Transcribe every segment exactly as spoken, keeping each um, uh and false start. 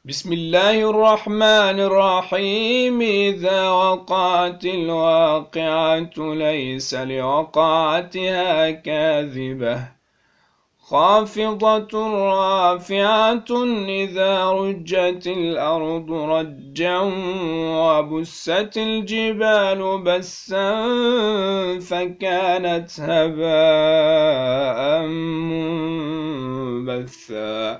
بسم الله الرحمن الرحيم. إذا وقعت الواقعة ليس لوقعتها كاذبة خافضة رافعة إذا رجت الأرض رجا وبست الجبال بسا فكانت هباء منبثا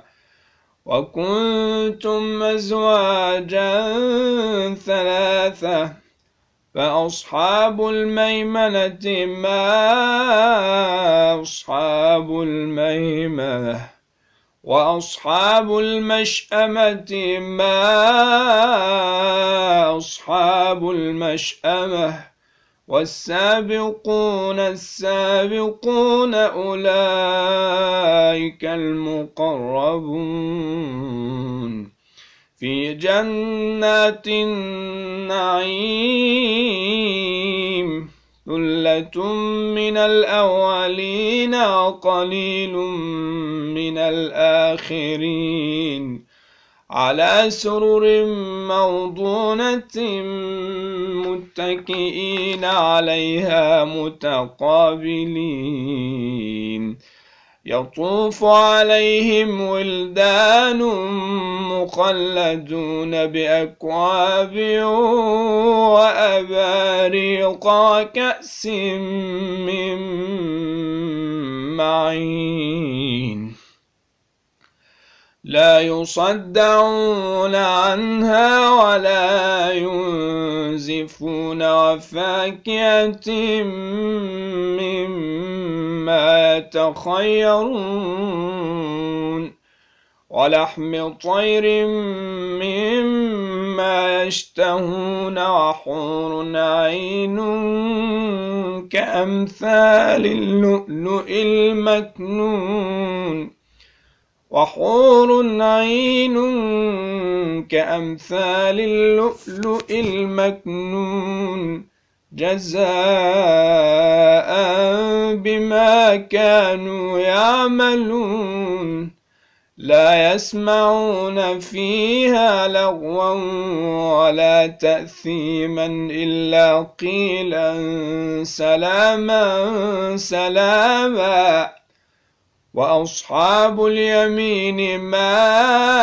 وكنتم أزواجا ثلاثة فأصحاب الميمنة ما أصحاب الميمنة وأصحاب المشأمة ما أصحاب المشأمة والسابقون السابقون أولئك المقربون في جنات النعيم ثلة من الأولين وقليل من الآخرين على سرر موضونة متكئين عليها متقابلين يطوف عليهم ولدان مخلدون بأكواب وأباريق وكأس من معين لا يصدعون عنها ولا ينزفون وفاكهة مما يتخيرون ولحم طير مما يشتهون وحور عين كأمثال اللؤلؤ المكنون وحور عين كأمثال اللؤلؤ المكنون جزاء بما كانوا يعملون لا يسمعون فيها لغوا ولا تأثيما إلا قيلا سلاما سلاما وأصحاب اليمين ما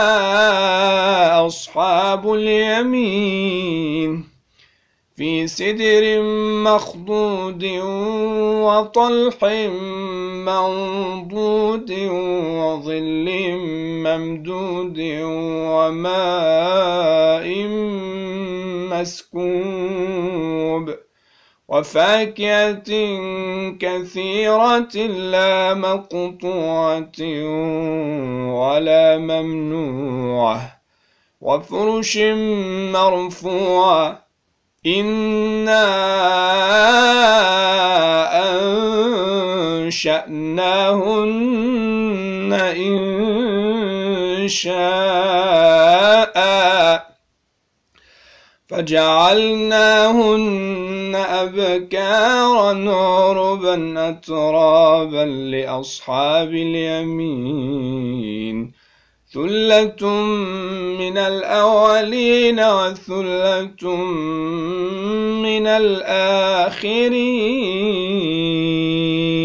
أصحاب اليمين في سدر مخضود وطلح منضود وظل ممدود وماء مسكوب وفاكهة كثيرة لا مقطوعة ولا ممنوعة وفرش مرفوعة إنا أنشأناهن إن شاء فجعلناهن أبكارا عربا أترابا لأصحاب اليمين ثلة من الأولين وثلة من الآخرين.